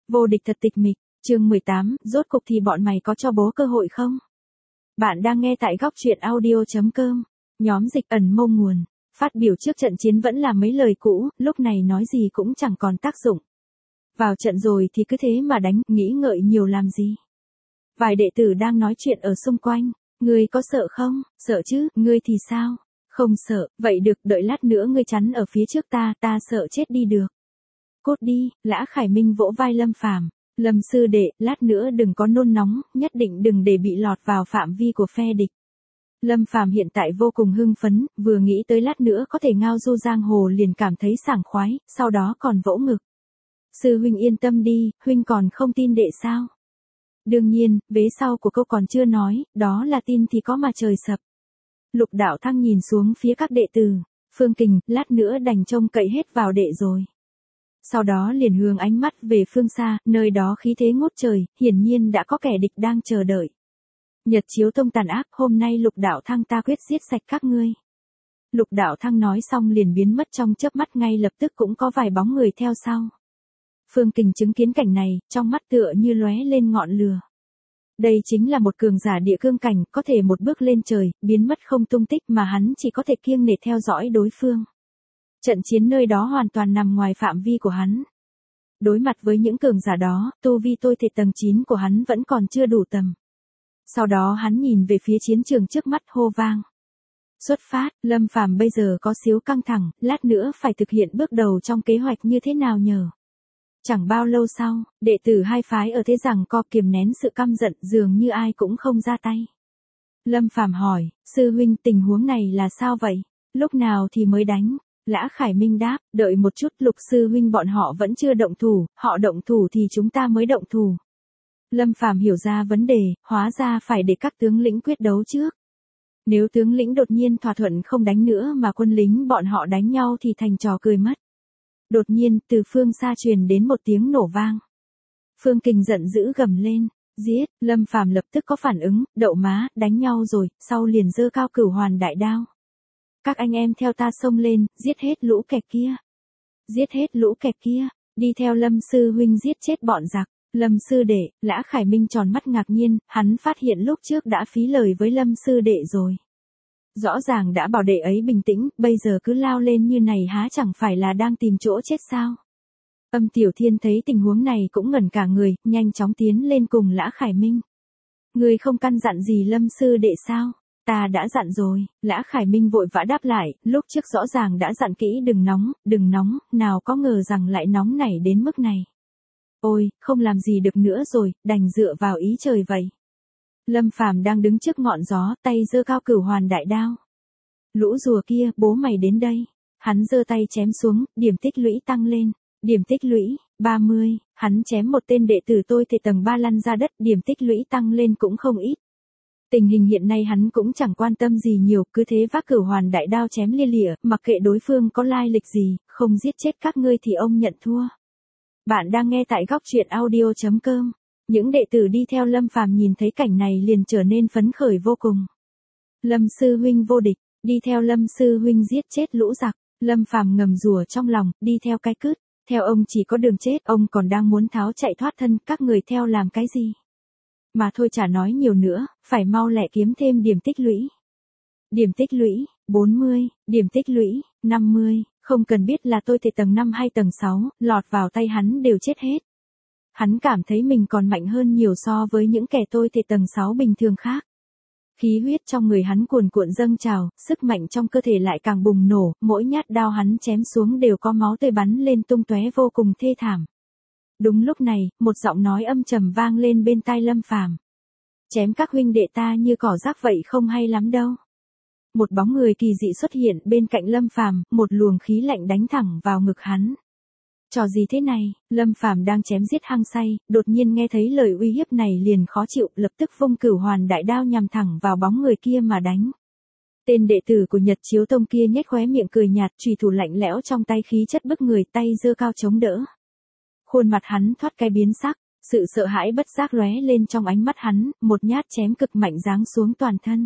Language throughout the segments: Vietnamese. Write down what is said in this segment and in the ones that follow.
Vô địch thật tịch mịch, chương 18, rốt cục thì bọn mày có cho bố cơ hội không? Bạn đang nghe tại góc truyện audio.com, nhóm dịch ẩn mâu nguồn, phát biểu trước trận chiến vẫn là mấy lời cũ, lúc này nói gì cũng chẳng còn tác dụng. Vào trận rồi thì cứ thế mà đánh, nghĩ ngợi nhiều làm gì? Vài đệ tử đang nói chuyện ở xung quanh, ngươi có sợ không? Sợ chứ, ngươi thì sao? Không sợ, vậy được, đợi lát nữa ngươi chắn ở phía trước ta sợ chết đi được. Cốt đi, Lã Khải Minh vỗ vai Lâm Phàm. Lâm sư đệ, lát nữa đừng có nôn nóng, nhất định đừng để bị lọt vào phạm vi của phe địch. Lâm Phàm hiện tại vô cùng hưng phấn, vừa nghĩ tới lát nữa có thể ngao du giang hồ liền cảm thấy sảng khoái, sau đó còn vỗ ngực. Sư huynh yên tâm đi, huynh còn không tin đệ sao? Đương nhiên, vế sau của câu còn chưa nói, đó là tin thì có mà trời sập. Lục Đạo Thăng nhìn xuống phía các đệ tử, Phương Kình, lát nữa đành trông cậy hết vào đệ rồi. Sau đó liền hướng ánh mắt về phương xa, nơi đó khí thế ngút trời, hiển nhiên đã có kẻ địch đang chờ đợi. Nhật chiếu tông tàn ác, hôm nay Lục Đạo Thăng ta quyết giết sạch các ngươi. Lục Đạo Thăng nói xong liền biến mất trong chớp mắt, ngay lập tức cũng có vài bóng người theo sau. Phương Kình chứng kiến cảnh này, trong mắt tựa như lóe lên ngọn lửa. Đây chính là một cường giả địa cương cảnh, có thể một bước lên trời, biến mất không tung tích mà hắn chỉ có thể kiêng nể theo dõi đối phương. Trận chiến nơi đó hoàn toàn nằm ngoài phạm vi của hắn. Đối mặt với những cường giả đó, tu vi tôi thể tầng 9 của hắn vẫn còn chưa đủ tầm. Sau đó hắn nhìn về phía chiến trường trước mắt hô vang. Xuất phát, Lâm Phàm bây giờ có xíu căng thẳng, lát nữa phải thực hiện bước đầu trong kế hoạch như thế nào nhờ. Chẳng bao lâu sau, đệ tử hai phái ở thế rằng co kiềm nén sự căm giận, dường như ai cũng không ra tay. Lâm Phàm hỏi, sư huynh tình huống này là sao vậy? Lúc nào thì mới đánh? Lã Khải Minh đáp, đợi một chút, Lục sư huynh bọn họ vẫn chưa động thủ, họ động thủ thì chúng ta mới động thủ. Lâm Phàm hiểu ra vấn đề, hóa ra phải để các tướng lĩnh quyết đấu trước. Nếu tướng lĩnh đột nhiên thỏa thuận không đánh nữa mà quân lính bọn họ đánh nhau thì thành trò cười mất. Đột nhiên, từ phương xa truyền đến một tiếng nổ vang. Phương Kình giận dữ gầm lên, giết, Lâm Phàm lập tức có phản ứng, đậu má, đánh nhau rồi, sau liền giơ cao Cửu Hoàn đại đao. Các anh em theo ta xông lên, giết hết lũ kẻ kia. Giết hết lũ kẻ kia, đi theo Lâm sư huynh giết chết bọn giặc. Lâm sư đệ, Lã Khải Minh tròn mắt ngạc nhiên, hắn phát hiện lúc trước đã phí lời với Lâm sư đệ rồi. Rõ ràng đã bảo đệ ấy bình tĩnh, bây giờ cứ lao lên như này há chẳng phải là đang tìm chỗ chết sao? Âm Tiểu Thiên thấy tình huống này cũng ngẩn cả người, nhanh chóng tiến lên cùng Lã Khải Minh. Người không căn dặn gì Lâm sư đệ sao? Ta đã dặn rồi, Lã Khải Minh vội vã đáp lại, lúc trước rõ ràng đã dặn kỹ đừng nóng, nào có ngờ rằng lại nóng nảy đến mức này. Ôi, không làm gì được nữa rồi, đành dựa vào ý trời vậy. Lâm Phàm đang đứng trước ngọn gió, tay giơ cao Cửu Hoàn đại đao. Lũ rùa kia, bố mày đến đây. Hắn giơ tay chém xuống, điểm tích lũy tăng lên. Điểm tích lũy, 30, hắn chém một tên đệ tử tôi thể tầng 3 lăn ra đất, điểm tích lũy tăng lên cũng không ít. Tình hình hiện nay hắn cũng chẳng quan tâm gì nhiều, cứ thế vác Cửu Hoàn đại đao chém lia lịa, mặc kệ đối phương có lai lịch gì, không giết chết các ngươi thì ông nhận thua. Bạn đang nghe tại góc truyện audio.com. Những đệ tử đi theo Lâm Phàm nhìn thấy cảnh này liền trở nên phấn khởi vô cùng. Lâm sư huynh vô địch, đi theo Lâm sư huynh giết chết lũ giặc. Lâm Phàm ngầm rủa trong lòng, đi theo cái cứt, theo ông chỉ có đường chết, ông còn đang muốn tháo chạy thoát thân, các người theo làm cái gì? Mà thôi chả nói nhiều nữa, phải mau lẹ kiếm thêm điểm tích lũy. Điểm tích lũy, 40, điểm tích lũy, 50, không cần biết là tôi thể tầng 5 hay tầng 6, lọt vào tay hắn đều chết hết. Hắn cảm thấy mình còn mạnh hơn nhiều so với những kẻ tôi thể tầng 6 bình thường khác. Khí huyết trong người hắn cuồn cuộn dâng trào, sức mạnh trong cơ thể lại càng bùng nổ, mỗi nhát đao hắn chém xuống đều có máu tươi bắn lên tung tóe vô cùng thê thảm. Đúng lúc này, một giọng nói âm trầm vang lên bên tai Lâm Phàm. Chém các huynh đệ ta như cỏ rác vậy không hay lắm đâu. Một bóng người kỳ dị xuất hiện bên cạnh Lâm Phàm, một luồng khí lạnh đánh thẳng vào ngực hắn. Trò gì thế này, Lâm Phàm đang chém giết hăng say, đột nhiên nghe thấy lời uy hiếp này liền khó chịu, lập tức vung Cửu Hoàn đại đao nhằm thẳng vào bóng người kia mà đánh. Tên đệ tử của Nhật chiếu tông kia nhếch khóe miệng cười nhạt, chùy thủ lạnh lẽo trong tay khí chất bức người, tay giơ cao chống đỡ. Khuôn mặt hắn thoát cái biến sắc, sự sợ hãi bất giác lóe lên trong ánh mắt hắn, một nhát chém cực mạnh giáng xuống toàn thân.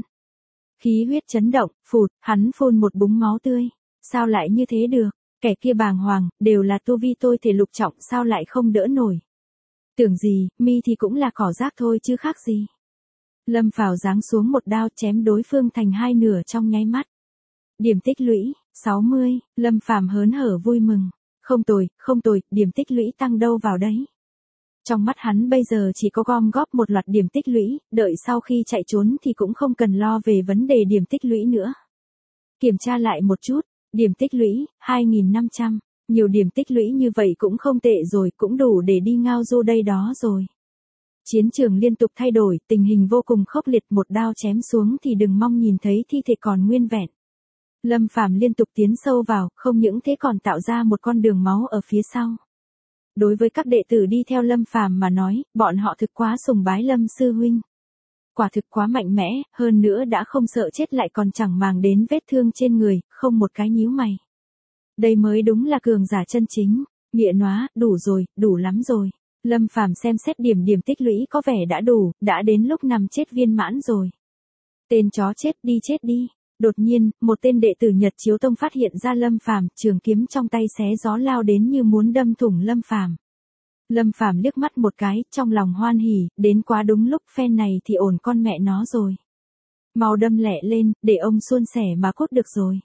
Khí huyết chấn động, phụt, hắn phun một búng máu tươi. Sao lại như thế được? Kẻ kia bàng hoàng, đều là tu vi tôi thể lục trọng, sao lại không đỡ nổi. Tưởng gì, mi thì cũng là cỏ rác thôi chứ khác gì. Lâm Phàm giáng xuống một đao chém đối phương thành hai nửa trong nháy mắt. Điểm tích lũy, 60, Lâm Phàm hớn hở vui mừng. Không tồi, điểm tích lũy tăng đâu vào đấy. Trong mắt hắn bây giờ chỉ có gom góp một loạt điểm tích lũy, đợi sau khi chạy trốn thì cũng không cần lo về vấn đề điểm tích lũy nữa. Kiểm tra lại một chút, điểm tích lũy, 2.500, nhiều điểm tích lũy như vậy cũng không tệ rồi, cũng đủ để đi ngao du đây đó rồi. Chiến trường liên tục thay đổi, tình hình vô cùng khốc liệt, một đao chém xuống thì đừng mong nhìn thấy thi thể còn nguyên vẹn. Lâm Phàm liên tục tiến sâu vào, không những thế còn tạo ra một con đường máu ở phía sau. Đối với các đệ tử đi theo Lâm Phàm mà nói, bọn họ thực quá sùng bái Lâm sư huynh. Quả thực quá mạnh mẽ, hơn nữa đã không sợ chết lại còn chẳng màng đến vết thương trên người, không một cái nhíu mày. Đây mới đúng là cường giả chân chính. Nghĩa nóa, đủ rồi, đủ lắm rồi. Lâm Phàm xem xét điểm tích lũy có vẻ đã đủ, đã đến lúc nằm chết viên mãn rồi. Tên chó chết đi. Đột nhiên, một tên đệ tử Nhật Chiếu Tông phát hiện ra Lâm Phàm, trường kiếm trong tay xé gió lao đến như muốn đâm thủng Lâm Phàm. Lâm Phàm liếc mắt một cái, trong lòng hoan hỉ, đến quá đúng lúc, phen này thì ổn con mẹ nó rồi. Mau đâm lẹ lên, để ông suôn sẻ mà cốt được rồi.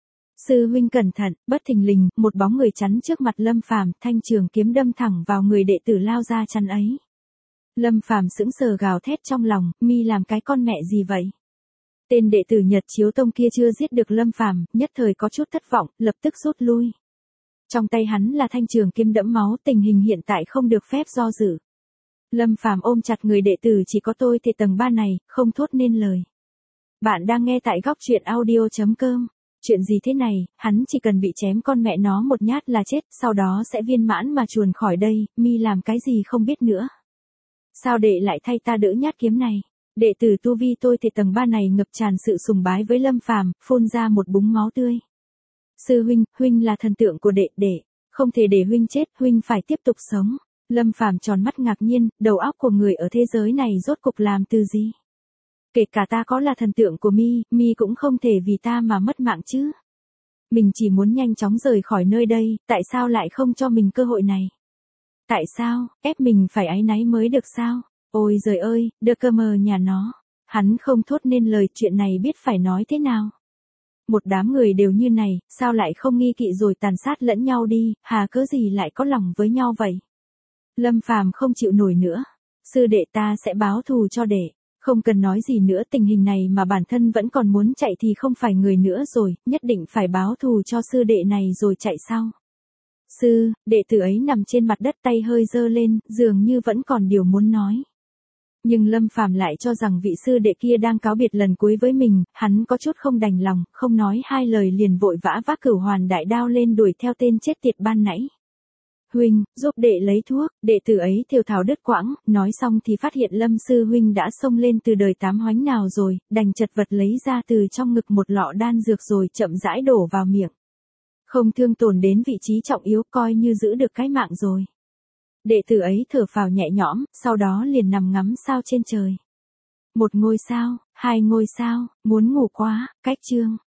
Sư huynh cẩn thận, bất thình lình, một bóng người chắn trước mặt Lâm Phàm, thanh trường kiếm đâm thẳng vào người đệ tử lao ra chắn ấy. Lâm Phàm sững sờ gào thét trong lòng, mi làm cái con mẹ gì vậy? Tên đệ tử Nhật Chiếu Tông kia chưa giết được Lâm Phàm, nhất thời có chút thất vọng, lập tức rút lui. Trong tay hắn là thanh trường kiếm đẫm máu, tình hình hiện tại không được phép do dự. Lâm Phàm ôm chặt người đệ tử chỉ có tôi thì tầng 3 này, không thốt nên lời. Bạn đang nghe tại góc truyện audio.com. Chuyện gì thế này, hắn chỉ cần bị chém con mẹ nó một nhát là chết, sau đó sẽ viên mãn mà chuồn khỏi đây, mi làm cái gì không biết nữa. Sao đệ lại thay ta đỡ nhát kiếm này? Đệ tử tu vi tôi thì tầng 3 này ngập tràn sự sùng bái với Lâm Phàm, phun ra một búng máu tươi. Sư huynh là thần tượng của đệ, không thể để huynh chết, huynh phải tiếp tục sống. Lâm Phàm tròn mắt ngạc nhiên, đầu óc của người ở thế giới này rốt cục làm từ gì? Kể cả ta có là thần tượng của mi cũng không thể vì ta mà mất mạng chứ. Mình chỉ muốn nhanh chóng rời khỏi nơi đây, tại sao lại không cho mình cơ hội này? Tại sao, ép mình phải áy náy mới được sao? Ôi giời ơi, đơ cơ mờ nhà nó. Hắn không thốt nên lời, chuyện này biết phải nói thế nào. Một đám người đều như này, sao lại không nghi kỵ rồi tàn sát lẫn nhau đi, hà cớ gì lại có lòng với nhau vậy? Lâm Phàm không chịu nổi nữa. Sư đệ ta sẽ báo thù cho đệ. Không cần nói gì nữa, tình hình này mà bản thân vẫn còn muốn chạy thì không phải người nữa rồi, nhất định phải báo thù cho sư đệ này rồi chạy sau. Đệ tử ấy nằm trên mặt đất tay hơi giơ lên, dường như vẫn còn điều muốn nói. Nhưng Lâm Phàm lại cho rằng vị sư đệ kia đang cáo biệt lần cuối với mình, hắn có chút không đành lòng, không nói hai lời liền vội vã vác Cửu Hoàn đại đao lên đuổi theo tên chết tiệt ban nãy. Huynh, giúp đệ lấy thuốc, đệ tử ấy thều thào đứt quãng, nói xong thì phát hiện Lâm sư huynh đã xông lên từ đời tám hoánh nào rồi, đành chật vật lấy ra từ trong ngực một lọ đan dược rồi chậm rãi đổ vào miệng. Không thương tổn đến vị trí trọng yếu, coi như giữ được cái mạng rồi. Đệ tử ấy thở phào nhẹ nhõm, sau đó liền nằm ngắm sao trên trời. 1 ngôi sao, 2 ngôi sao, muốn ngủ quá, cách chương.